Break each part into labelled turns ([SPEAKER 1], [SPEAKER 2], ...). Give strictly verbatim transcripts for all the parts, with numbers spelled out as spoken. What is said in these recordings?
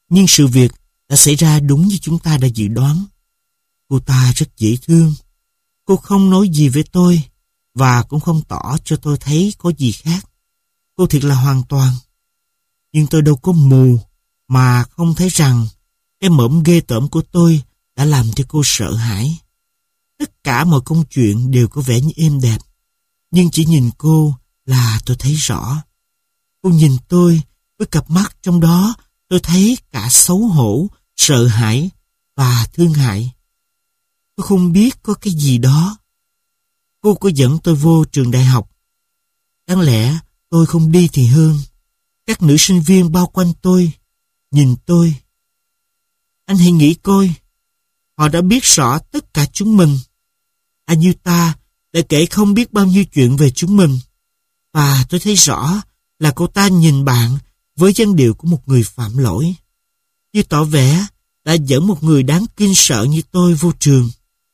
[SPEAKER 1] Nhưng sự việc đã xảy ra đúng như chúng ta đã dự đoán. Cô ta rất dễ thương. Cô không nói gì với tôi và cũng không tỏ cho tôi thấy có gì khác. Cô thiệt là hoàn toàn. Nhưng tôi đâu có mù mà không thấy rằng cái mõm ghê tởm của tôi đã làm cho cô sợ hãi. Tất cả mọi công chuyện đều có vẻ như êm đẹp. Nhưng chỉ nhìn cô là tôi thấy rõ. Cô nhìn tôi với cặp mắt trong đó tôi thấy cả xấu hổ, sợ hãi và thương hại. Tôi không biết có cái gì đó. Cô có dẫn tôi vô trường đại học. Đáng lẽ tôi không đi thì hơn. Các nữ sinh viên bao quanh tôi, nhìn tôi. Anh hãy nghĩ coi, họ đã biết rõ tất cả chúng mình. Anh như ta đã kể không biết bao nhiêu chuyện về chúng mình. Và tôi thấy rõ là cô ta nhìn bạn với dáng điệu của một người phạm lỗi, như tỏ vẻ đã dẫn một người đáng kinh sợ như tôi vô trường.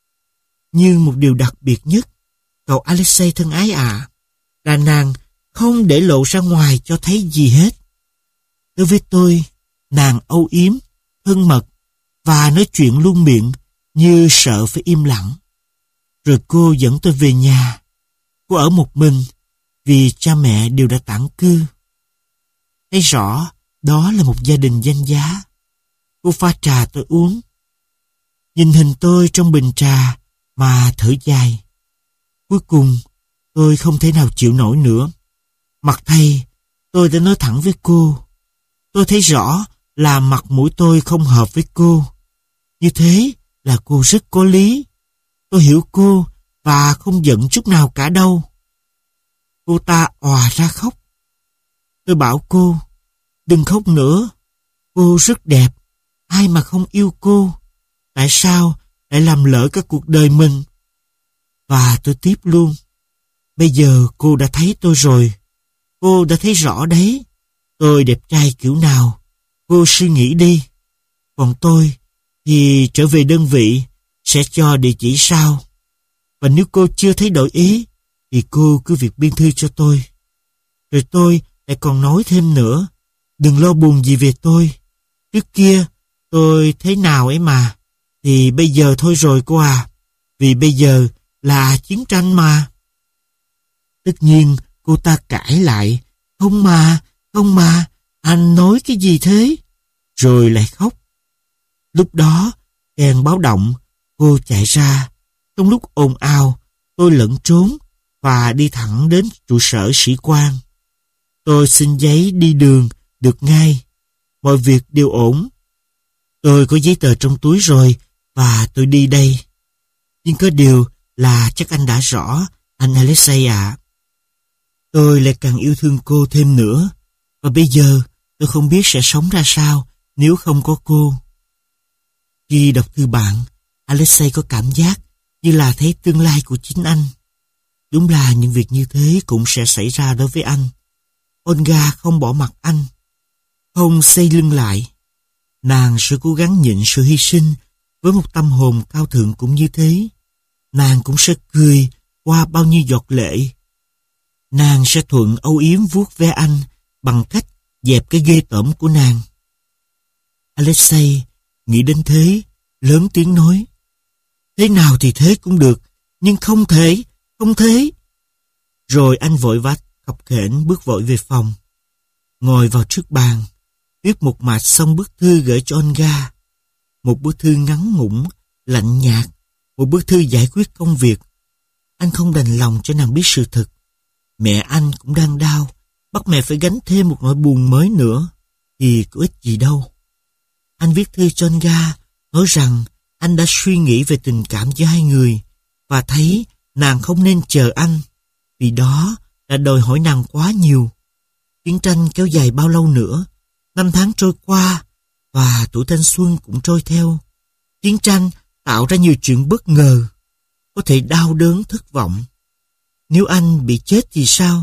[SPEAKER 1] Nhưng một điều đặc biệt nhất, cậu Alexei thân ái à, là nàng không để lộ ra ngoài cho thấy gì hết. Đối với tôi, nàng âu yếm, thân mật và nói chuyện luôn miệng như sợ phải im lặng. Rồi cô dẫn tôi về nhà. Cô ở một mình vì cha mẹ đều đã tản cư. Thấy rõ đó là một gia đình danh giá. Cô pha trà tôi uống. Nhìn hình tôi trong bình trà mà thở dài. Cuối cùng tôi không thể nào chịu nổi nữa. Mặt thay tôi đã nói thẳng với cô. Tôi thấy rõ là mặt mũi tôi không hợp với cô. Như thế là cô rất có lý. Tôi hiểu cô và không giận chút nào cả đâu. Cô ta òa ra khóc. Tôi bảo cô, đừng khóc nữa. Cô rất đẹp. Ai mà không yêu cô? Tại sao lại làm lỡ cả cuộc đời mình? Và tôi tiếp luôn. Bây giờ cô đã thấy tôi rồi. Cô đã thấy rõ đấy. Tôi đẹp trai kiểu nào? Cô suy nghĩ đi. Còn tôi thì trở về đơn vị sẽ cho địa chỉ sau. Và nếu cô chưa thấy đổi ý thì cô cứ việc biên thư cho tôi. Rồi tôi lại còn nói thêm nữa. Đừng lo buồn gì về tôi. Trước kia tôi thế nào ấy mà. Thì bây giờ thôi rồi cô à. Vì bây giờ là chiến tranh mà. Tất nhiên cô ta cãi lại. Không mà, không mà, anh nói cái gì thế? Rồi lại khóc. Lúc đó, đèn báo động, cô chạy ra. Trong lúc ồn ào, tôi lẫn trốn và đi thẳng đến trụ sở sĩ quan. Tôi xin giấy đi đường được ngay. Mọi việc đều ổn. Tôi có giấy tờ trong túi rồi và tôi đi đây. Nhưng có điều là chắc anh đã rõ, anh Alexei ạ. Tôi lại càng yêu thương cô thêm nữa. Và bây giờ tôi không biết sẽ sống ra sao nếu không có cô. Khi đọc thư bạn, Alexei có cảm giác như là thấy tương lai của chính anh. Đúng là những việc như thế cũng sẽ xảy ra đối với anh. Olga không bỏ mặc anh, không xây lưng lại. Nàng sẽ cố gắng nhịn sự hy sinh với một tâm hồn cao thượng cũng như thế. Nàng cũng sẽ cười qua bao nhiêu giọt lệ. Nàng sẽ thuận âu yếm vuốt ve anh bằng cách dẹp cái ghê tởm của nàng. Alexei nghĩ đến thế, lớn tiếng nói. Thế nào thì thế cũng được, nhưng không thể, không thể. Rồi anh vội vã khập khểnh bước vội về phòng. Ngồi vào trước bàn, viết một mạch xong bức thư gửi cho Olga. Một bức thư ngắn ngủn, lạnh nhạt, một bức thư giải quyết công việc. Anh không đành lòng cho nàng biết sự thật. Mẹ anh cũng đang đau, bắt mẹ phải gánh thêm một nỗi buồn mới nữa, thì có ích gì đâu. Anh viết thư cho Olga, nói rằng anh đã suy nghĩ về tình cảm giữa hai người, và thấy nàng không nên chờ anh, vì đó đã đòi hỏi nàng quá nhiều. Chiến tranh kéo dài bao lâu nữa, năm tháng trôi qua, và tuổi thanh xuân cũng trôi theo. Chiến tranh tạo ra nhiều chuyện bất ngờ, có thể đau đớn thất vọng. Nếu anh bị chết thì sao?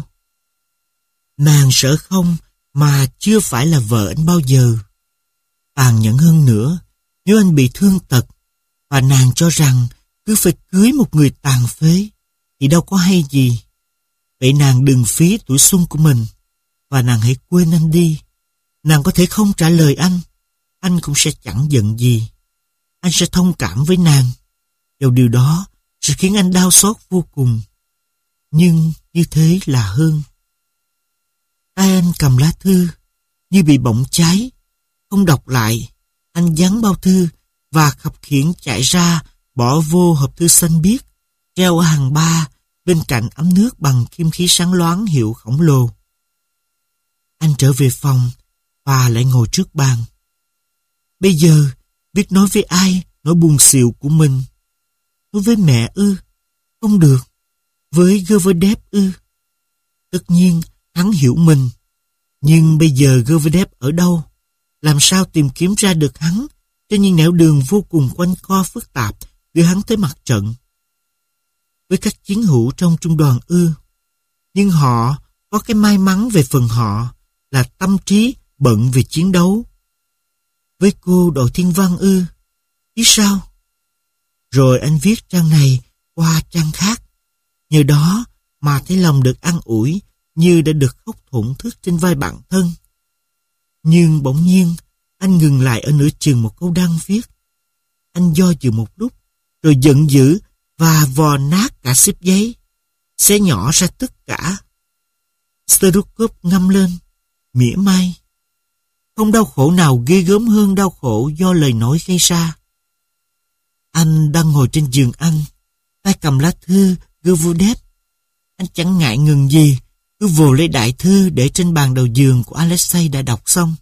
[SPEAKER 1] Nàng sợ không mà chưa phải là vợ anh bao giờ. Tàn nhẫn hơn nữa, nếu anh bị thương tật và nàng cho rằng cứ phải cưới một người tàn phế thì đâu có hay gì. Vậy nàng đừng phí tuổi xuân của mình, và nàng hãy quên anh đi. Nàng có thể không trả lời anh, anh cũng sẽ chẳng giận gì. Anh sẽ thông cảm với nàng. Dẫu điều đó sẽ khiến anh đau xót vô cùng. Nhưng như thế là hơn. Tay anh cầm lá thư, như bị bỏng cháy. Không đọc lại, anh giăng bao thư và khập khiễng chạy ra, bỏ vô hộp thư xanh biếc, treo ở hàng ba, bên cạnh ấm nước bằng kim khí sáng loáng hiệu khổng lồ. Anh trở về phòng và lại ngồi trước bàn. Bây giờ, biết nói với ai nỗi buồn xỉu của mình? Nói với mẹ ư? Không được. Với Goverdep ư? Tất nhiên, hắn hiểu mình. Nhưng bây giờ Goverdep ở đâu? Làm sao tìm kiếm ra được hắn trên những nẻo đường vô cùng quanh co phức tạp đưa hắn tới mặt trận? Với các chiến hữu trong trung đoàn ư? Nhưng họ có cái may mắn về phần họ là tâm trí bận về chiến đấu. Với cô đội thiên văn ư? Chứ sao? Rồi anh viết trang này qua trang khác. Nhờ đó mà thấy lòng được an ủi, như đã được khóc thổn thức trên vai bạn thân. Nhưng bỗng nhiên anh ngừng lại ở nửa chừng một câu đang viết. Anh do dự một lúc, rồi giận dữ và vò nát cả xếp giấy, xé nhỏ ra tất cả. Sterukov ngâm lên, mỉa mai. Không đau khổ nào ghê gớm hơn đau khổ do lời nói gây ra. Anh đang ngồi trên giường anh, tay cầm lá thư Goverdep. Anh chẳng ngại ngừng gì, cứ vồ lấy đại thư để trên bàn đầu giường của Alexei đã đọc xong.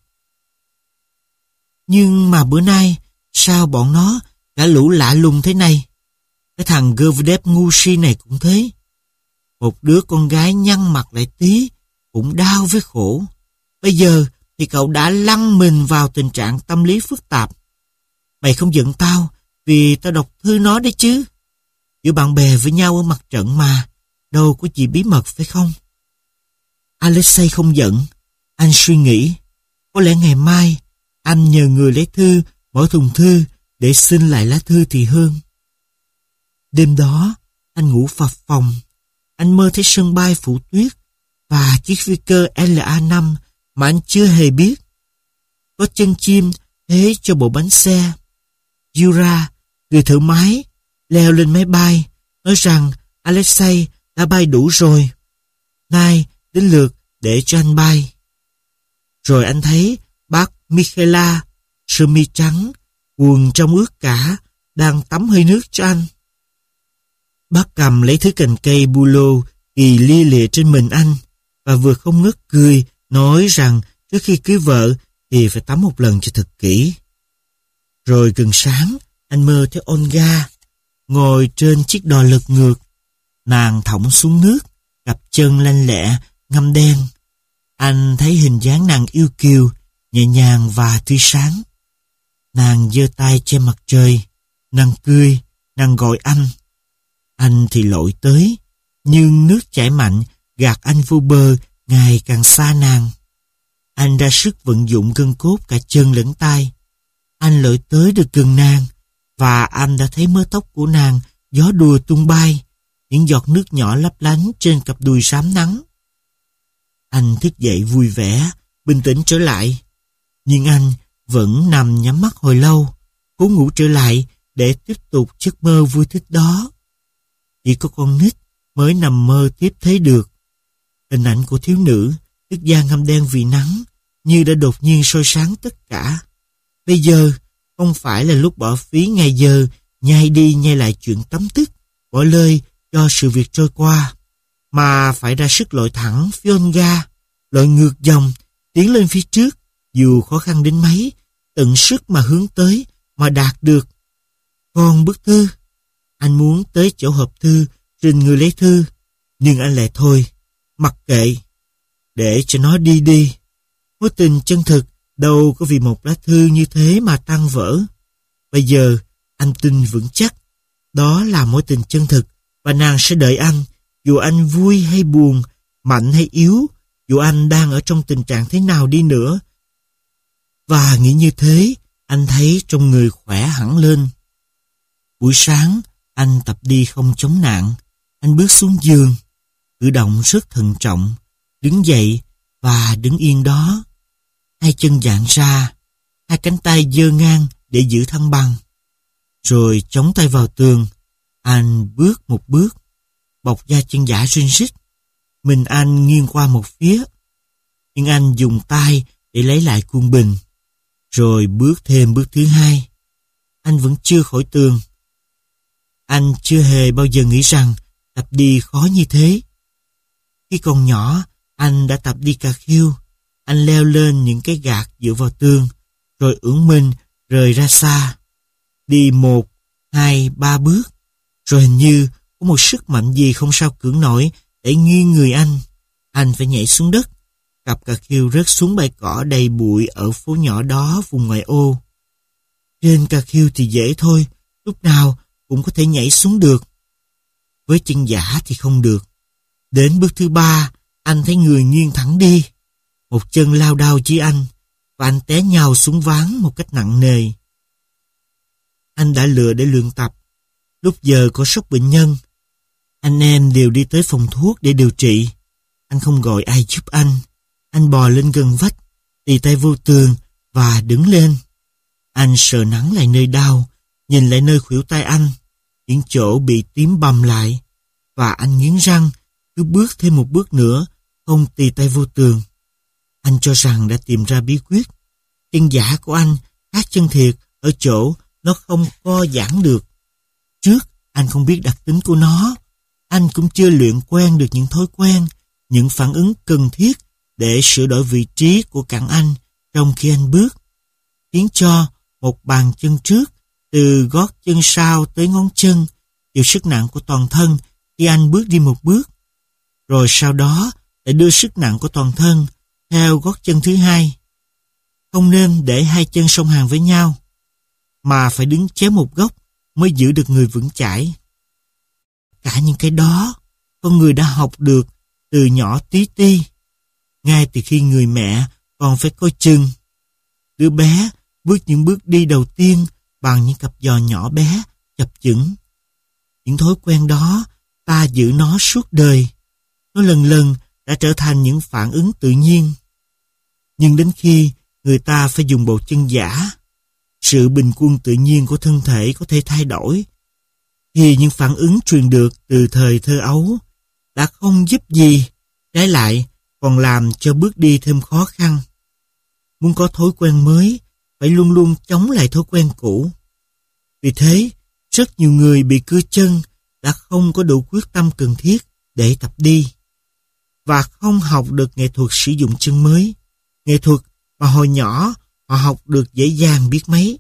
[SPEAKER 1] Nhưng mà bữa nay, sao bọn nó cả lũ lạ lùng thế này? Cái thằng Goverdep ngu si này cũng thế. Một đứa con gái nhăn mặt lại tí, cũng đau với khổ. Bây giờ thì cậu đã lăn mình vào tình trạng tâm lý phức tạp. Mày không giận tao vì tao đọc thư nó đấy chứ? Giữa bạn bè với nhau ở mặt trận mà, đâu có gì bí mật phải không? Alexei không giận. Anh suy nghĩ, có lẽ ngày mai anh nhờ người lấy thư, mở thùng thư để xin lại lá thư thì hơn. Đêm đó, anh ngủ phập phồng. Anh mơ thấy sân bay phủ tuyết và chiếc phi cơ L A năm mà anh chưa hề biết. Có chân chim thế cho bộ bánh xe. Yura, người thợ máy, leo lên máy bay, nói rằng Alexei đã bay đủ rồi. Nay đến lượt để cho anh bay. Rồi anh thấy bác Michaela, sơ mi trắng, quần trong ướt cả, đang tắm hơi nước cho anh. Bác cầm lấy thứ cành cây bu lô kỳ lia lịa trên mình anh và vừa không ngớt cười, nói rằng trước khi cưới vợ thì phải tắm một lần cho thật kỹ. Rồi gần sáng, anh mơ thấy Olga ngồi trên chiếc đò lật ngược. Nàng thõng xuống nước, cặp chân lanh lẹ, ngăm đen. Anh thấy hình dáng nàng yêu kiều, nhẹ nhàng và tươi sáng. Nàng giơ tay che mặt trời, nàng cười, nàng gọi anh. Anh thì lội tới, nhưng nước chảy mạnh gạt anh vô bờ ngày càng xa nàng. Anh ra sức vận dụng gân cốt cả chân lẫn tay. Anh lội tới được gần nàng, và anh đã thấy mớ tóc của nàng gió đùa tung bay, những giọt nước nhỏ lấp lánh trên cặp đùi rám nắng. Anh thức dậy vui vẻ, bình tĩnh trở lại. Nhưng anh vẫn nằm nhắm mắt hồi lâu, cố ngủ trở lại để tiếp tục giấc mơ vui thích đó. Chỉ có con nít mới nằm mơ tiếp thấy được. Hình ảnh của thiếu nữ, nước da ngăm đen vì nắng, như đã đột nhiên soi sáng tất cả. Bây giờ, không phải là lúc bỏ phí ngày giờ, nhai đi nhai lại chuyện tấm tức, bỏ lơi cho sự việc trôi qua, mà phải ra sức lội thẳng phía Olga, lội ngược dòng, tiến lên phía trước, dù khó khăn đến mấy, tận sức mà hướng tới, mà đạt được. Còn bức thư, anh muốn tới chỗ hộp thư, trình người lấy thư, nhưng anh lại thôi, mặc kệ, để cho nó đi đi. Mối tình chân thực đâu có vì một lá thư như thế mà tan vỡ. Bây giờ, anh tin vững chắc, đó là mối tình chân thực, và nàng sẽ đợi anh, dù anh vui hay buồn, mạnh hay yếu, dù anh đang ở trong tình trạng thế nào đi nữa. Và nghĩ như thế, anh thấy trong người khỏe hẳn lên. Buổi sáng, anh tập đi không chống nạn. Anh bước xuống giường, cử động rất thận trọng, đứng dậy và đứng yên đó. Hai chân dạn ra, hai cánh tay giơ ngang để giữ thăng bằng. Rồi chống tay vào tường, anh bước một bước, bọc da chân giả rin rít. Mình anh nghiêng qua một phía, nhưng anh dùng tay để lấy lại khuôn bình. Rồi bước thêm bước thứ hai. Anh vẫn chưa khỏi tường. Anh chưa hề bao giờ nghĩ rằng tập đi khó như thế. Khi còn nhỏ, anh đã tập đi cà khiêu. Anh leo lên những cái gạt dựa vào tường, rồi ưỡn mình rời ra xa. Đi một, hai, ba bước. Rồi hình như có một sức mạnh gì không sao cưỡng nổi để nghiêng người anh. Anh phải nhảy xuống đất. Cặp cà khiêu rớt xuống bãi cỏ đầy bụi ở phố nhỏ đó vùng ngoại ô. Trên cà khiêu thì dễ thôi, lúc nào cũng có thể nhảy xuống được. Với chân giả thì không được. Đến bước thứ ba, anh thấy người nghiêng thẳng đi. Một chân lao đao dưới anh, và anh té nhào xuống ván một cách nặng nề. Anh đã lựa để luyện tập. Lúc giờ có sốc bệnh nhân, anh em đều đi tới phòng thuốc để điều trị. Anh không gọi ai giúp anh. Anh bò lên gần vách, tì tay vô tường và đứng lên. Anh sờ nắng lại nơi đau, nhìn lại nơi khuỷu tay anh, những chỗ bị tím bầm lại. Và anh nghiến răng, cứ bước thêm một bước nữa, không tì tay vô tường. Anh cho rằng đã tìm ra bí quyết. Chân giả của anh khác chân thiệt ở chỗ nó không co giãn được. Trước, anh không biết đặc tính của nó. Anh cũng chưa luyện quen được những thói quen, những phản ứng cần thiết để sửa đổi vị trí của cẳng anh trong khi anh bước, khiến cho một bàn chân trước, từ gót chân sau tới ngón chân, chịu sức nặng của toàn thân khi anh bước đi một bước. Rồi sau đó lại đưa sức nặng của toàn thân theo gót chân thứ hai. Không nên để hai chân song hàng với nhau, mà phải đứng chéo một góc mới giữ được người vững chãi. Cả những cái đó, con người đã học được từ nhỏ tí ti, ngay từ khi người mẹ còn phải coi chừng. Đứa bé bước những bước đi đầu tiên bằng những cặp giò nhỏ bé, chập chững. Những thói quen đó, ta giữ nó suốt đời. Nó lần lần đã trở thành những phản ứng tự nhiên. Nhưng đến khi người ta phải dùng bộ chân giả, sự bình quân tự nhiên của thân thể có thể thay đổi, thì những phản ứng truyền được từ thời thơ ấu đã không giúp gì, trái lại còn làm cho bước đi thêm khó khăn. Muốn có thói quen mới, phải luôn luôn chống lại thói quen cũ. Vì thế, rất nhiều người bị cưa chân đã không có đủ quyết tâm cần thiết để tập đi, và không học được nghệ thuật sử dụng chân mới, nghệ thuật mà hồi nhỏ họ học được dễ dàng biết mấy.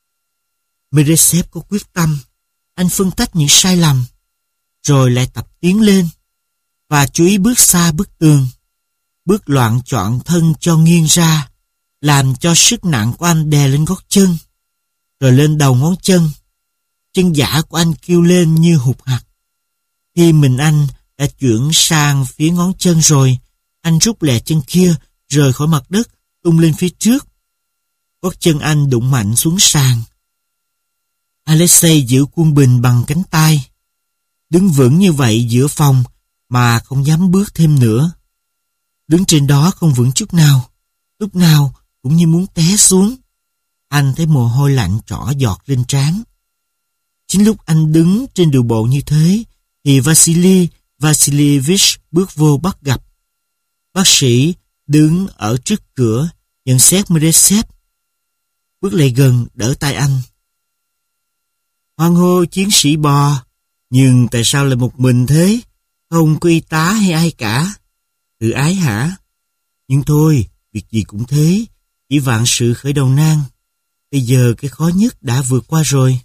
[SPEAKER 1] Meresev có quyết tâm. Anh phân tách những sai lầm, rồi lại tập tiến lên, và chú ý bước xa bức tường, bước loạn choạng thân cho nghiêng ra, làm cho sức nặng của anh đè lên gót chân, rồi lên đầu ngón chân. Chân giả của anh kêu lên như hụt hặc. Khi mình anh đã chuyển sang phía ngón chân rồi, anh rút lẹ chân kia rời khỏi mặt đất, tung lên phía trước. Gót chân anh đụng mạnh xuống sàn. Alexei giữ khuôn bình bằng cánh tay, đứng vững như vậy giữa phòng mà không dám bước thêm nữa. Đứng trên đó không vững chút nào, lúc nào cũng như muốn té xuống. Anh thấy mồ hôi lạnh trỏ giọt lên trán. Chính lúc anh đứng trên đường bộ như thế, thì Vasily Vasilievich bước vô bắt gặp. Bác sĩ đứng ở trước cửa, nhận xét Meresev. Bước lại gần đỡ tay anh. Hoan hô chiến sĩ bò, nhưng tại sao lại một mình thế? Không có y tá hay ai cả. Tự ái hả? Nhưng thôi, việc gì cũng thế, chỉ vạn sự khởi đầu nan. Bây giờ cái khó nhất đã vượt qua rồi.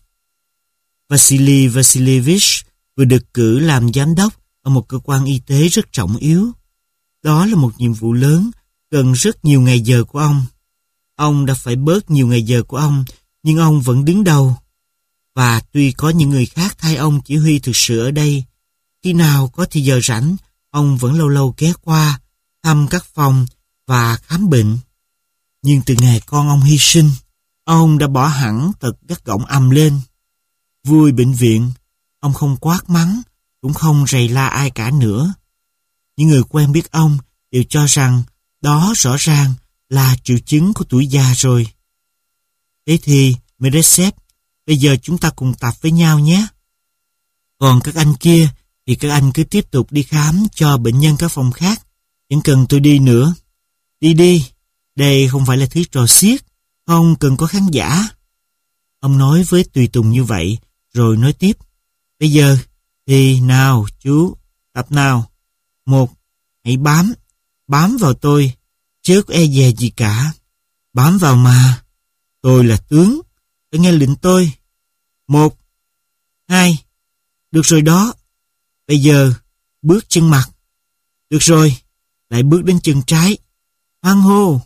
[SPEAKER 1] Vasily Vasilievich vừa được cử làm giám đốc ở một cơ quan y tế rất trọng yếu. Đó là một nhiệm vụ lớn, cần rất nhiều ngày giờ của ông. Ông đã phải bớt nhiều ngày giờ của ông, nhưng ông vẫn đứng đầu. Và tuy có những người khác thay ông chỉ huy thực sự ở đây, khi nào có thì giờ rảnh, ông vẫn lâu lâu ghé qua, thăm các phòng và khám bệnh. Nhưng từ ngày con ông hy sinh, ông đã bỏ hẳn tật gắt gỏng ầm lên. Vui bệnh viện, ông không quát mắng, cũng không rầy la ai cả nữa. Những người quen biết ông đều cho rằng đó rõ ràng là triệu chứng của tuổi già rồi. Thế thì, Meresev, bây giờ chúng ta cùng tập với nhau nhé. Còn các anh kia, thì các anh cứ tiếp tục đi khám cho bệnh nhân các phòng khác. Chẳng cần tôi đi nữa. Đi đi, đây không phải là thứ trò xiếc, không cần có khán giả. Ông nói với tùy tùng như vậy, rồi nói tiếp. Bây giờ, thì nào chú, tập nào. Một, hãy bám, bám vào tôi, chớ có e dè gì cả. Bám vào mà, tôi là tướng, phải nghe lệnh tôi. Một, hai, được rồi đó. Bây giờ, bước chân mặt. Được rồi, lại bước đến chân trái. Hoan hô.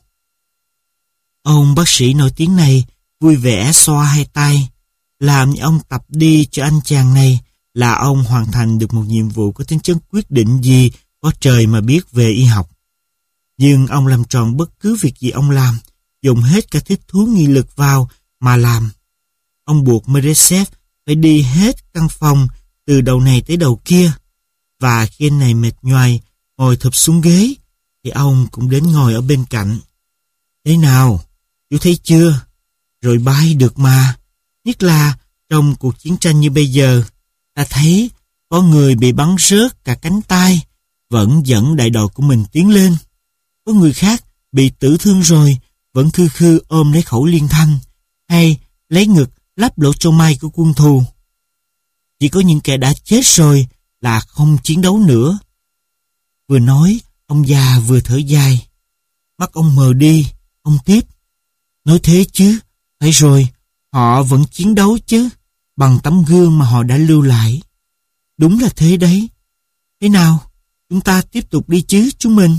[SPEAKER 1] Ông bác sĩ nổi tiếng này vui vẻ xoa hai tay. Làm ông tập đi cho anh chàng này là ông hoàn thành được một nhiệm vụ có tính chất quyết định gì có trời mà biết về y học. Nhưng ông làm tròn bất cứ việc gì ông làm, dùng hết cả thích thú nghị lực vào mà làm. Ông buộc Meresev phải đi hết căn phòng từ đầu này tới đầu kia. Và khi anh này mệt nhoài ngồi thụp xuống ghế, thì ông cũng đến ngồi ở bên cạnh. Thế nào, chú thấy chưa? Rồi bay được mà. Nhất là trong cuộc chiến tranh như bây giờ, ta thấy có người bị bắn rớt cả cánh tay, vẫn dẫn đại đội của mình tiến lên. Có người khác bị tử thương rồi, vẫn khư khư ôm lấy khẩu liên thanh, hay lấy ngực lắp lỗ châu mai của quân thù. Chỉ có những kẻ đã chết rồi là không chiến đấu nữa. Vừa nói, ông già vừa thở dài. Mắt ông mờ đi, ông tiếp. Nói thế chứ, phải rồi, họ vẫn chiến đấu chứ, bằng tấm gương mà họ đã lưu lại. Đúng là thế đấy. Thế nào, chúng ta tiếp tục đi chứ chúng mình.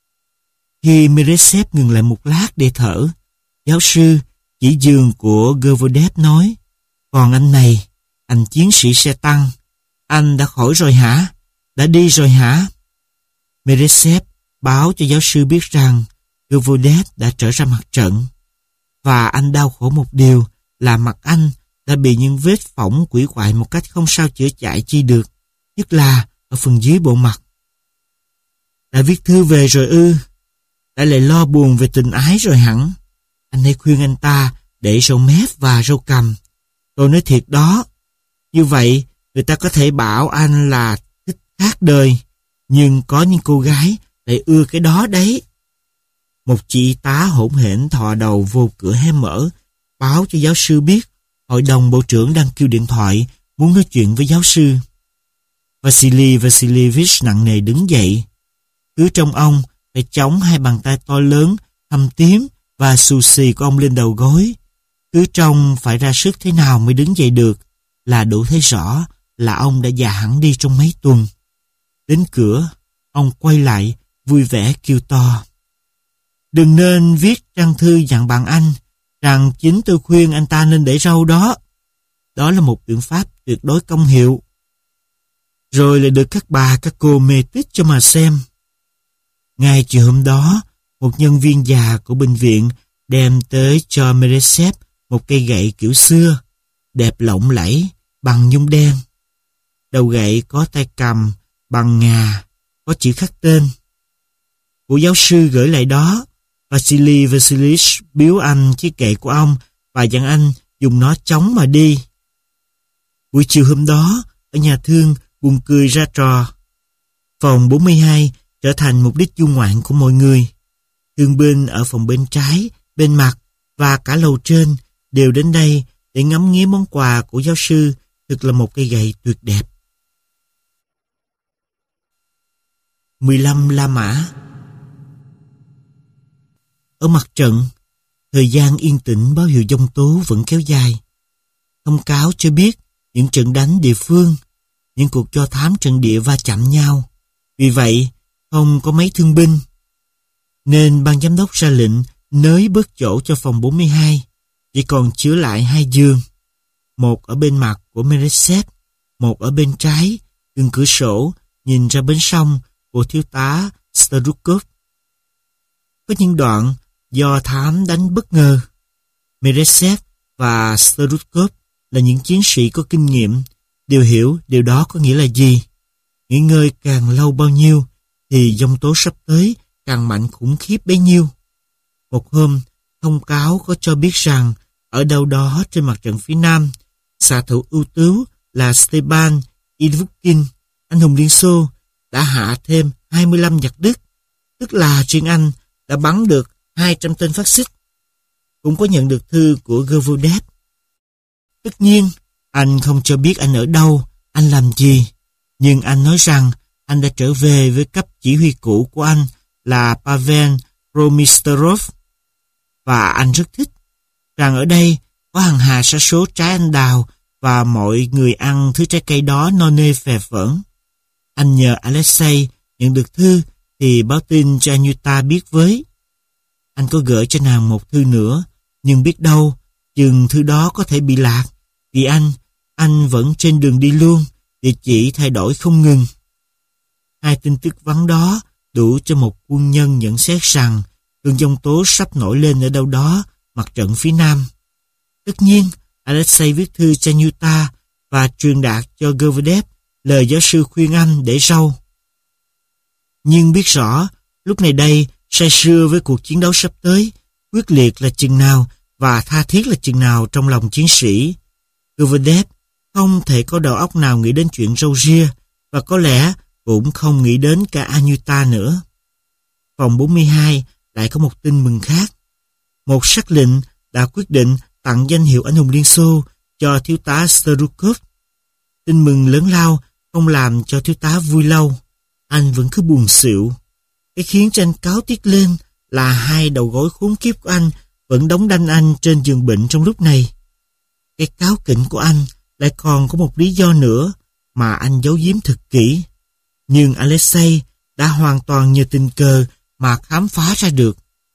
[SPEAKER 1] Khi Meresev ngừng lại một lát để thở, giáo sư chỉ giường của Gervodev nói, còn anh này, anh chiến sĩ xe tăng, anh đã khỏi rồi hả? Đã đi rồi hả? Meresev báo cho giáo sư biết rằng Gervodev đã trở ra mặt trận. Và anh đau khổ một điều là mặt anh đã bị những vết phỏng quỷ quại một cách không sao chữa chạy chi được, nhất là ở phần dưới bộ mặt. Đã viết thư về rồi ư? Đã lại lo buồn về tình ái rồi hẳn. Anh hãy khuyên anh ta để râu mép và râu cằm. Tôi nói thiệt đó. Như vậy, người ta có thể bảo anh là thích khác đời, nhưng có những cô gái lại ưa cái đó đấy. Một chị tá hỗn hển thò đầu vô cửa hé mở, báo cho giáo sư biết hội đồng bộ trưởng đang kêu điện thoại muốn nói chuyện với giáo sư. Vasily Vasilievich nặng nề đứng dậy. Cứ trong ông phải chống hai bàn tay to lớn, thâm tím và xù xì của ông lên đầu gối. Cứ trong phải ra sức thế nào mới đứng dậy được, là đủ thấy rõ là ông đã già hẳn đi trong mấy tuần. Đến cửa, ông quay lại, vui vẻ kêu to. Đừng nên viết trang thư dặn bạn anh, rằng chính tôi khuyên anh ta nên để râu đó. Đó là một biện pháp tuyệt đối công hiệu. Rồi lại được các bà các cô mê tít cho mà xem. Ngay chiều hôm đó, một nhân viên già của bệnh viện đem tới cho Meresev một cây gậy kiểu xưa, đẹp lộng lẫy, bằng nhung đen. Đầu gậy có tay cầm, bằng ngà, có chữ khắc tên. Của giáo sư gửi lại đó, Vasily Vasilievich biếu anh chiếc gậy của ông và dặn anh dùng nó chống mà đi. Buổi chiều hôm đó, ở nhà thương buồn cười ra trò. Phòng bốn mươi hai trở thành mục đích du ngoạn của mọi người. Thương binh ở phòng bên trái, bên mặt và cả lầu trên đều đến đây để ngắm nghía món quà của giáo sư, thực là một cây gậy tuyệt đẹp. mười lăm La Mã. Ở mặt trận, thời gian yên tĩnh báo hiệu giông tố vẫn kéo dài. Thông cáo cho biết những trận đánh địa phương, những cuộc do thám trận địa va chạm nhau. Vì vậy, không có mấy thương binh. Nên ban giám đốc ra lệnh nới bớt chỗ cho phòng bốn mươi hai, chỉ còn chứa lại hai giường. Một ở bên mặt của Meresev, một ở bên trái, gần cửa sổ, nhìn ra bến sông của thiếu tá Starukov. Có những đoạn do thám đánh bất ngờ. Meresev và Starukov là những chiến sĩ có kinh nghiệm, đều hiểu điều đó có nghĩa là gì. Nghỉ ngơi càng lâu bao nhiêu, thì giông tố sắp tới càng mạnh khủng khiếp bấy nhiêu. Một hôm, thông cáo có cho biết rằng Ở đâu đó trên mặt trận phía Nam, xạ thủ ưu tú là Stepan Ivukhin, anh hùng Liên Xô, đã hạ thêm hai mươi lăm giặc Đức, tức là riêng anh đã bắn được hai trăm tên phát xít. Cũng có nhận được thư của Govodev. Tất nhiên, anh không cho biết anh ở đâu, anh làm gì, nhưng anh nói rằng anh đã trở về với cấp chỉ huy cũ của anh là Pavel Promisterov, và anh rất thích rằng ở đây có hàng hà sa số trái anh đào và mọi người ăn thứ trái cây đó no nê phè phỡn. Anh nhờ Alexei nhận được thư thì báo tin cho Anyuta biết với. Anh có gửi cho nàng một thư nữa, nhưng biết đâu chừng thư đó có thể bị lạc, vì anh, anh vẫn trên đường đi luôn, địa chỉ thay đổi không ngừng. Hai tin tức vắn đó đủ cho một quân nhân nhận xét rằng cơn giông tố sắp nổi lên ở đâu đó mặt trận phía Nam. Tất nhiên, Alexei viết thư cho Anyuta và truyền đạt cho Govodev lời giáo sư khuyên anh để râu. Nhưng biết rõ, lúc này đây, say sưa với cuộc chiến đấu sắp tới, quyết liệt là chừng nào và tha thiết là chừng nào trong lòng chiến sĩ. Govodev không thể có đầu óc nào nghĩ đến chuyện râu ria, và có lẽ cũng không nghĩ đến cả Anyuta nữa. Phòng bốn mươi hai lại có một tin mừng khác. Một sắc lệnh đã quyết định tặng danh hiệu anh hùng Liên Xô cho thiếu tá Sterukov. Tin mừng lớn lao không làm cho thiếu tá vui lâu. Anh vẫn cứ buồn xỉu. Cái khiến cho anh cáu tiết lên là hai đầu gối khốn kiếp của anh vẫn đóng đanh anh trên giường bệnh trong lúc này. Cái cáu kỉnh của anh lại còn có một lý do nữa mà anh giấu giếm thật kỹ. Nhưng Alexei đã hoàn toàn nhờ tình cờ mà khám phá ra được.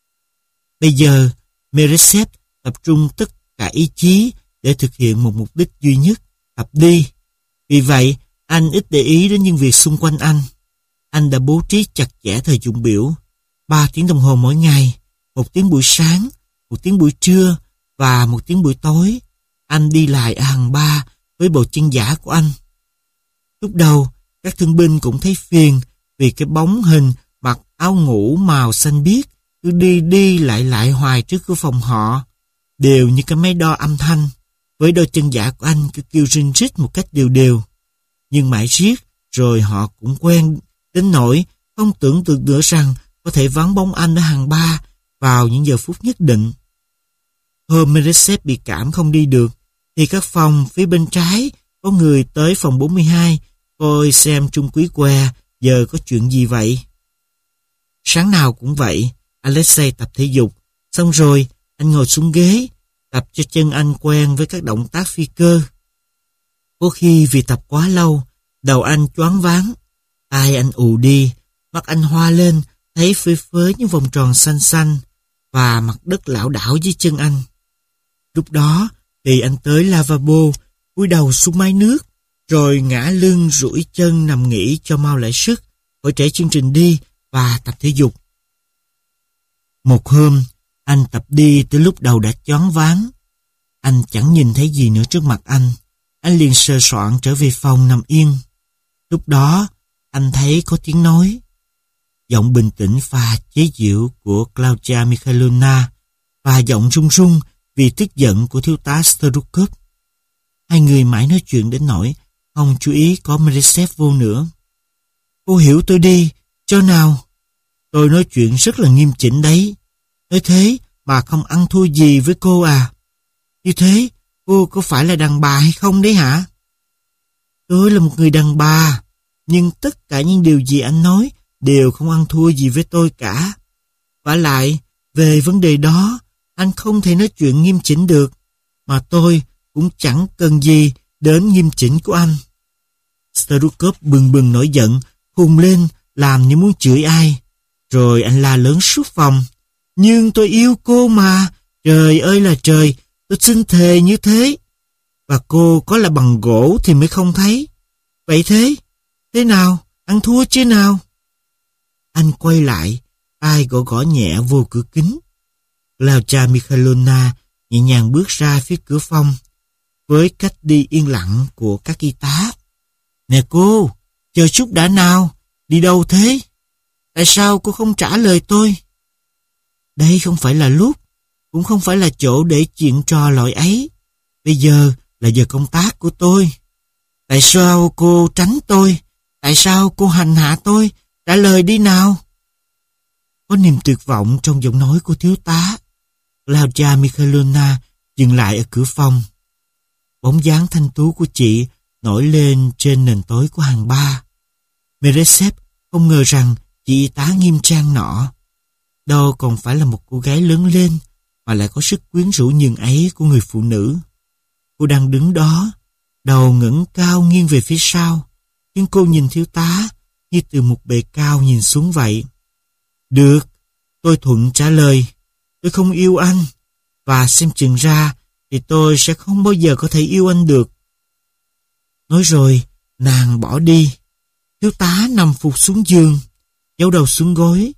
[SPEAKER 1] Bây giờ, Meresev tập trung tất cả ý chí để thực hiện một mục đích duy nhất, tập đi. Vì vậy, anh ít để ý đến những việc xung quanh anh. Anh đã bố trí chặt chẽ thời dụng biểu, ba tiếng đồng hồ mỗi ngày, một tiếng buổi sáng, một tiếng buổi trưa và một tiếng buổi tối. Anh đi lại ở hàng ba với bộ chân giả của anh. Lúc đầu, các thương binh cũng thấy phiền vì cái bóng hình mặc áo ngủ màu xanh biếc cứ đi đi lại lại hoài trước cửa phòng họ, đều như cái máy đo âm thanh, với đôi chân giả của anh cứ kêu rinh rít một cách đều đều. Nhưng mãi riết rồi họ cũng quen đến nỗi không tưởng tượng nữa rằng có thể vắng bóng anh ở hàng ba vào những giờ phút nhất định. Hôm Meresev bị cảm không đi được, thì các phòng phía bên trái có người tới phòng bốn mươi hai coi xem Trung Quý què giờ có chuyện gì vậy. Sáng nào cũng vậy, Alexei tập thể dục, xong rồi anh ngồi xuống ghế, tập cho chân anh quen với các động tác phi cơ. Có khi vì tập quá lâu, đầu anh choáng váng, tai anh ù đi, mắt anh hoa lên, thấy phơi phới những vòng tròn xanh xanh, và mặt đất lảo đảo dưới chân anh. Lúc đó thì anh tới lavabo, cúi đầu xuống mái nước, rồi ngã lưng duỗi chân nằm nghỉ cho mau lại sức, khỏi trễ chương trình đi và tập thể dục. Một hôm, anh tập đi tới lúc đầu đã choáng váng. Anh chẳng nhìn thấy gì nữa trước mặt anh. Anh liền sờ soạng trở về phòng nằm yên. Lúc đó, anh thấy có tiếng nói. Giọng bình tĩnh và chế giễu của Claudia Mikhailovna và giọng run run vì tức giận của thiếu tá Sterukov. Hai người mãi nói chuyện đến nỗi không chú ý có Meresev vô nữa. Cô hiểu tôi đi, cho nào. Tôi nói chuyện rất là nghiêm chỉnh đấy. Nói thế mà không ăn thua gì với cô à? Như thế, cô có phải là đàn bà hay không đấy hả? Tôi là một người đàn bà, nhưng tất cả những điều gì anh nói đều không ăn thua gì với tôi cả. Vả lại, về vấn đề đó, anh không thể nói chuyện nghiêm chỉnh được, mà tôi cũng chẳng cần gì đến nghiêm chỉnh của anh. Sterukov bừng bừng nổi giận, hùng lên, làm như muốn chửi ai. Rồi anh la lớn suốt phòng. Nhưng tôi yêu cô mà, trời ơi là trời, tôi xin thề như thế. Và cô có là bằng gỗ thì mới không thấy. Vậy thế, thế nào, ăn thua chứ nào? Anh quay lại, ai gõ gõ nhẹ vô cửa kính. Claudia Mikhailovna nhẹ nhàng bước ra phía cửa phòng, với cách đi yên lặng của các y tá. Nè cô, chờ chút đã nào, đi đâu thế? Tại sao cô không trả lời tôi? Đây không phải là lúc. cũng không phải là chỗ để chuyện trò loại ấy. Bây giờ là giờ công tác của tôi. Tại sao cô tránh tôi? Tại sao cô hành hạ tôi? Trả lời đi nào. Có niềm tuyệt vọng trong giọng nói của thiếu tá. Claudia Mikhailovna dừng lại ở cửa phòng. Bóng dáng thanh tú của chị nổi lên trên nền tối của hàng ba. Meresev không ngờ rằng chị y tá nghiêm trang nọ đâu còn phải là một cô gái lớn lên, mà lại có sức quyến rũ nhường ấy của người phụ nữ. Cô đang đứng đó, đầu ngẩng cao nghiêng về phía sau, nhưng cô nhìn thiếu tá như từ một bề cao nhìn xuống vậy. Được, tôi thuận trả lời. Tôi không yêu anh, và xem chừng ra thì tôi sẽ không bao giờ có thể yêu anh được. Nói rồi, nàng bỏ đi. Thiếu tá nằm phục xuống giường, giấu đầu xuống gối.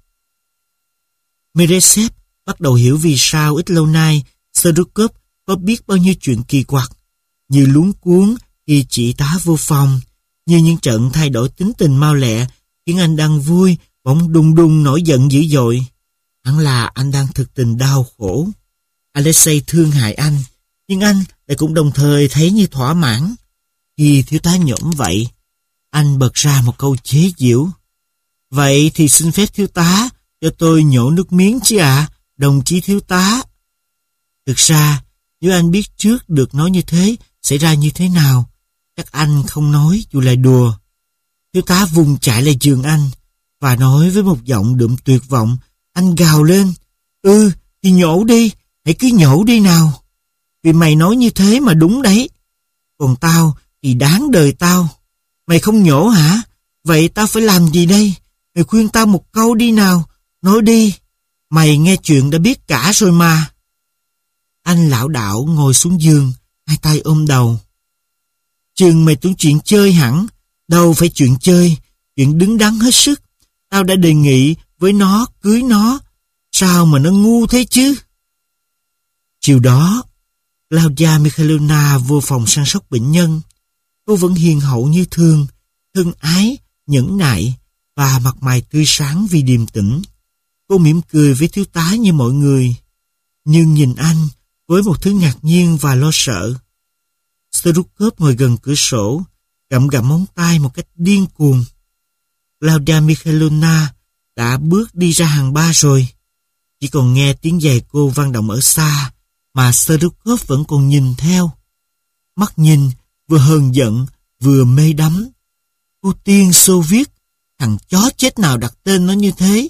[SPEAKER 1] Meresev bắt đầu hiểu vì sao ít lâu nay Serdukov có biết bao nhiêu chuyện kỳ quặc, như luống cuống khi chị tá vô phòng, như những trận thay đổi tính tình mau lẹ khiến anh đang vui bỗng đùng đùng nổi giận dữ dội. Hẳn là anh đang thực tình đau khổ. Alexei thương hại anh, nhưng anh lại cũng đồng thời thấy như thỏa mãn. Khi thiếu tá nhổm vậy, anh bật ra một câu chế giễu. Vậy thì xin phép thiếu tá cho tôi nhổ nước miếng chứ ạ, à, đồng chí thiếu tá. Thực ra, nếu anh biết trước được nói như thế xảy ra như thế nào, chắc anh không nói dù là đùa. Thiếu tá vùng chạy lại giường anh và nói với một giọng đượm tuyệt vọng. Anh gào lên. Ừ, thì nhổ đi, hãy cứ nhổ đi nào. Vì mày nói như thế mà đúng đấy. Còn tao thì đáng đời tao. Mày không nhổ hả? Vậy tao phải làm gì đây? Mày khuyên tao một câu đi nào. Nói đi. Mày nghe chuyện đã biết cả rồi mà. Anh lảo đảo ngồi xuống giường, hai tay ôm đầu. Chừng mày tưởng chuyện chơi hẳn. Đâu phải chuyện chơi, chuyện đứng đắn hết sức. Tao đã đề nghị với nó cưới nó. Sao mà nó ngu thế chứ? Chiều đó, Claudia Mikhailovna vô phòng săn sóc bệnh nhân. Cô vẫn hiền hậu như thường, thân ái, nhẫn nại và mặt mày tươi sáng vì điềm tĩnh. Cô mỉm cười với thiếu tá như mọi người, nhưng nhìn anh với một thứ ngạc nhiên và lo sợ. Serdukov ngồi gần cửa sổ, gặm gặm móng tay một cách điên cuồng. Claudia Mikhailovna đã bước đi ra hàng ba rồi. Chỉ còn nghe tiếng giày cô vang động ở xa, mà Serdukov vẫn còn nhìn theo. Mắt nhìn vừa hờn giận vừa mê đắm. Cô tiên Xô Viết, thằng chó chết nào đặt tên nó như thế?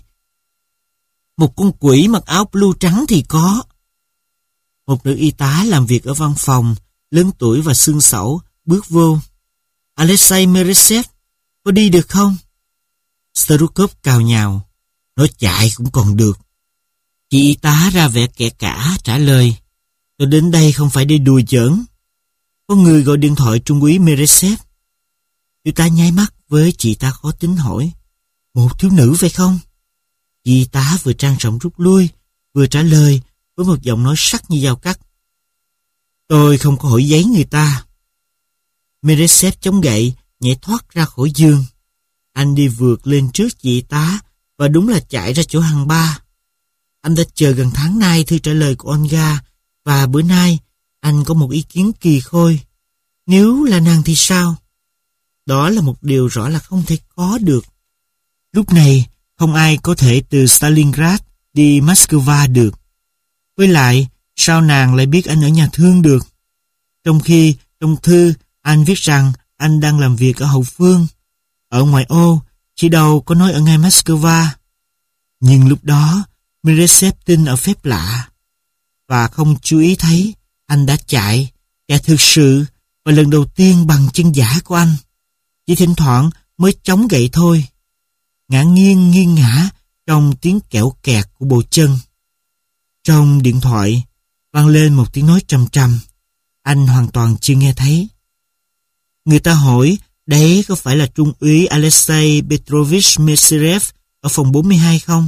[SPEAKER 1] Một con quỷ mặc áo blue trắng thì có. Một nữ y tá làm việc ở văn phòng, lớn tuổi và xương xẩu, bước vô. Alexei Meresev, có đi được không? Serdukov cào nhào. Nói chạy cũng còn được. Chị y tá ra vẻ kẻ cả trả lời. Tôi đến đây không phải để đùa giỡn. Có người gọi điện thoại trung úy Meresev. Thiếu tá nháy mắt với chị ta khó tính hỏi. Một thiếu nữ phải không? Chị y tá vừa trang trọng rút lui, vừa trả lời với một giọng nói sắc như dao cắt. Tôi không có hỏi giấy người ta. Meresev chống gậy, nhảy thoát ra khỏi giường. Anh đi vượt lên trước chị y tá và đúng là chạy ra chỗ hàng ba. Anh đã chờ gần tháng nay thư trả lời của Olga, và bữa nay anh có một ý kiến kỳ khôi. Nếu là nàng thì sao? Đó là một điều rõ là không thể có được. Lúc này không ai có thể từ Stalingrad đi Moscow được. Với lại sao nàng lại biết anh ở nhà thương được? Trong khi trong thư anh viết rằng anh đang làm việc ở hậu phương, ở ngoại ô, chỉ đâu có nói ở ngay Moscow. Nhưng lúc đó Meresev tin ở phép lạ và không chú ý thấy anh đã chạy, chạy thực sự và lần đầu tiên bằng chân giả của anh. Chỉ thỉnh thoảng mới chống gậy thôi. Ngã nghiêng nghiêng ngã trong tiếng kẽo kẹt của bộ chân. Trong điện thoại vang lên một tiếng nói trầm trầm. Anh hoàn toàn chưa nghe thấy. Người ta hỏi đấy có phải là trung úy Alexei Petrovich Meresev ở phòng bốn mươi hai không?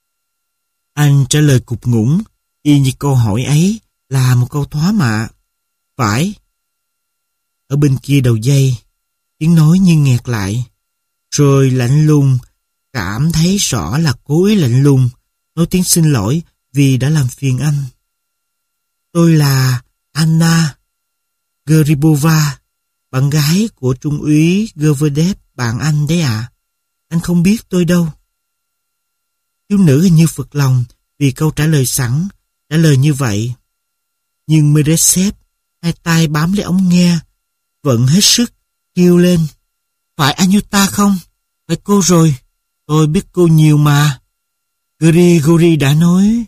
[SPEAKER 1] Anh trả lời cục ngủng, y như câu hỏi ấy là một câu thoá mạ. Phải. Ở bên kia đầu dây, tiếng nói như nghẹt lại, rồi lạnh lùng, cảm thấy rõ là cố ý lạnh lùng, nói tiếng xin lỗi vì đã làm phiền anh. Tôi là Anna Gribova, bạn gái của Trung úy Goverdev, bạn anh đấy ạ. À. Anh không biết tôi đâu. Thiếu nữ hình như phật lòng vì câu trả lời sẵn, trả lời như vậy. Nhưng Meresev, hai tay bám lấy ống nghe, vẫn hết sức kêu lên. Phải Anyuta không? Phải cô rồi. Tôi biết cô nhiều mà. Grigori đã nói.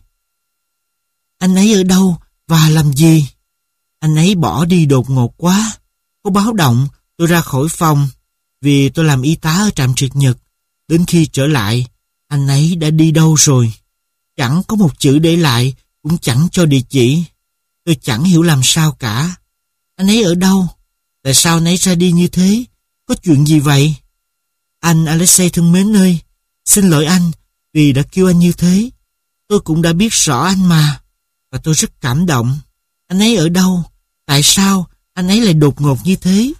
[SPEAKER 1] Anh ấy ở đâu và làm gì? Anh ấy bỏ đi đột ngột quá. Có báo động, tôi ra khỏi phòng vì tôi làm y tá ở trạm trực nhật. Đến khi trở lại, anh ấy đã đi đâu rồi? Chẳng có một chữ để lại, cũng chẳng cho địa chỉ. Tôi chẳng hiểu làm sao cả. Anh ấy ở đâu? Tại sao anh ấy ra đi như thế? Có chuyện gì vậy? Anh Alexei thân mến ơi, xin lỗi anh vì đã kêu anh như thế. Tôi cũng đã biết rõ anh mà, và tôi rất cảm động. Anh ấy ở đâu? Tại sao anh ấy lại đột ngột như thế?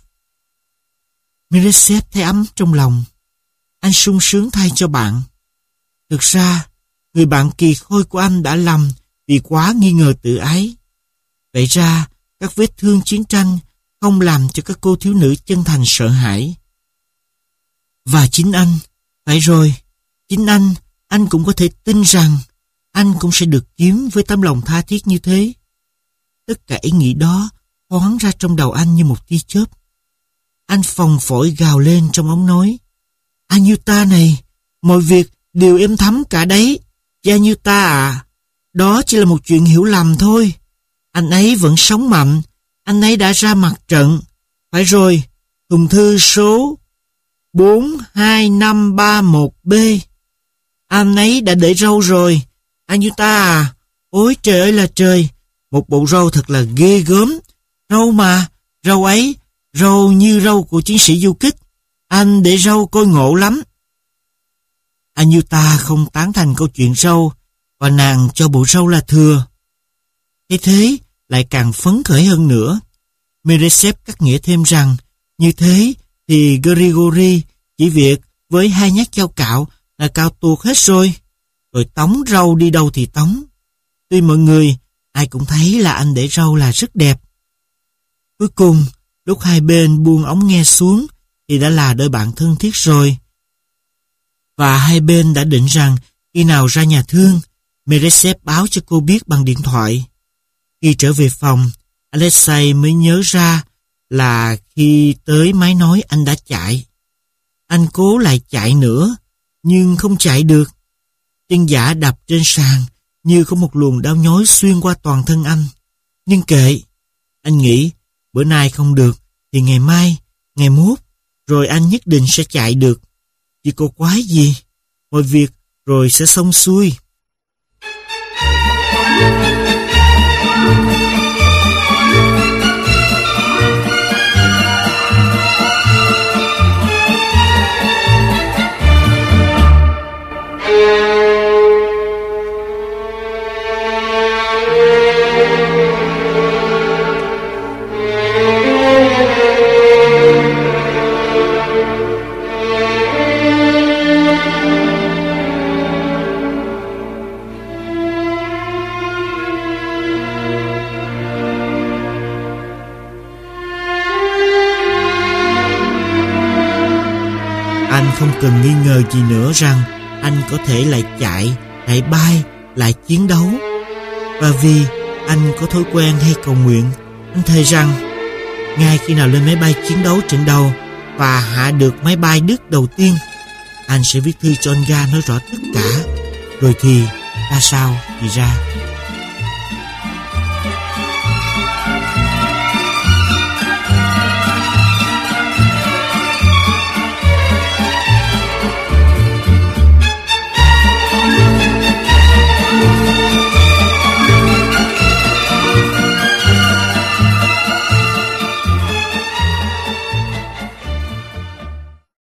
[SPEAKER 1] Meresev thấy ấm trong lòng. Anh sung sướng thay cho bạn. Thực ra, người bạn kỳ khôi của anh đã lầm vì quá nghi ngờ tự ái. Vậy ra, các vết thương chiến tranh không làm cho các cô thiếu nữ chân thành sợ hãi. Và chính anh, phải rồi, chính anh, anh cũng có thể tin rằng anh cũng sẽ được kiếm với tấm lòng tha thiết như thế. Tất cả ý nghĩ đó thoáng ra trong đầu anh như một tia chớp. Anh phồng phổi gào lên trong ống nói. Anyuta này, mọi việc đều êm thấm cả đấy. Chị Anyuta à, đó chỉ là một chuyện hiểu lầm thôi. Anh ấy vẫn sống mạnh, anh ấy đã ra mặt trận. Phải rồi, thùng thư số bốn hai năm ba một B. Anh ấy đã để râu rồi. Anyuta à, ôi trời ơi là trời, một bộ râu thật là ghê gớm. Râu mà, râu ấy, râu như râu của chiến sĩ du kích. Anh để râu coi ngộ lắm. Anyuta không tán thành câu chuyện râu, và nàng cho bộ râu là thừa. Thế thế lại càng phấn khởi hơn nữa. Meresev cắt nghĩa thêm rằng, như thế thì Grigori chỉ việc với hai nhát dao cạo là cạo tuột hết rồi. Rồi tống râu đi đâu thì tống. Tuy mọi người, ai cũng thấy là anh để râu là rất đẹp. Cuối cùng, lúc hai bên buông ống nghe xuống, thì đã là đôi bạn thân thiết rồi. Và hai bên đã định rằng khi nào ra nhà thương, Meresev báo cho cô biết bằng điện thoại. Khi trở về phòng, Alexei mới nhớ ra là khi tới máy nói anh đã chạy. Anh cố lại chạy nữa, nhưng không chạy được. Chân giả đập trên sàn như có một luồng đau nhói xuyên qua toàn thân anh. Nhưng kệ, anh nghĩ bữa nay không được thì ngày mai, ngày mốt, rồi anh nhất định sẽ chạy được. Chỉ có quái gì, mọi việc rồi sẽ xong xuôi. Anh không cần nghi ngờ gì nữa rằng anh có thể lại chạy, lại bay, lại chiến đấu. Và vì anh có thói quen hay cầu nguyện, anh thề rằng ngay khi nào lên máy bay chiến đấu trận đầu và hạ được máy bay Đức đầu tiên, anh sẽ viết thư cho Olga nói rõ tất cả. Rồi thì ra sao thì ra.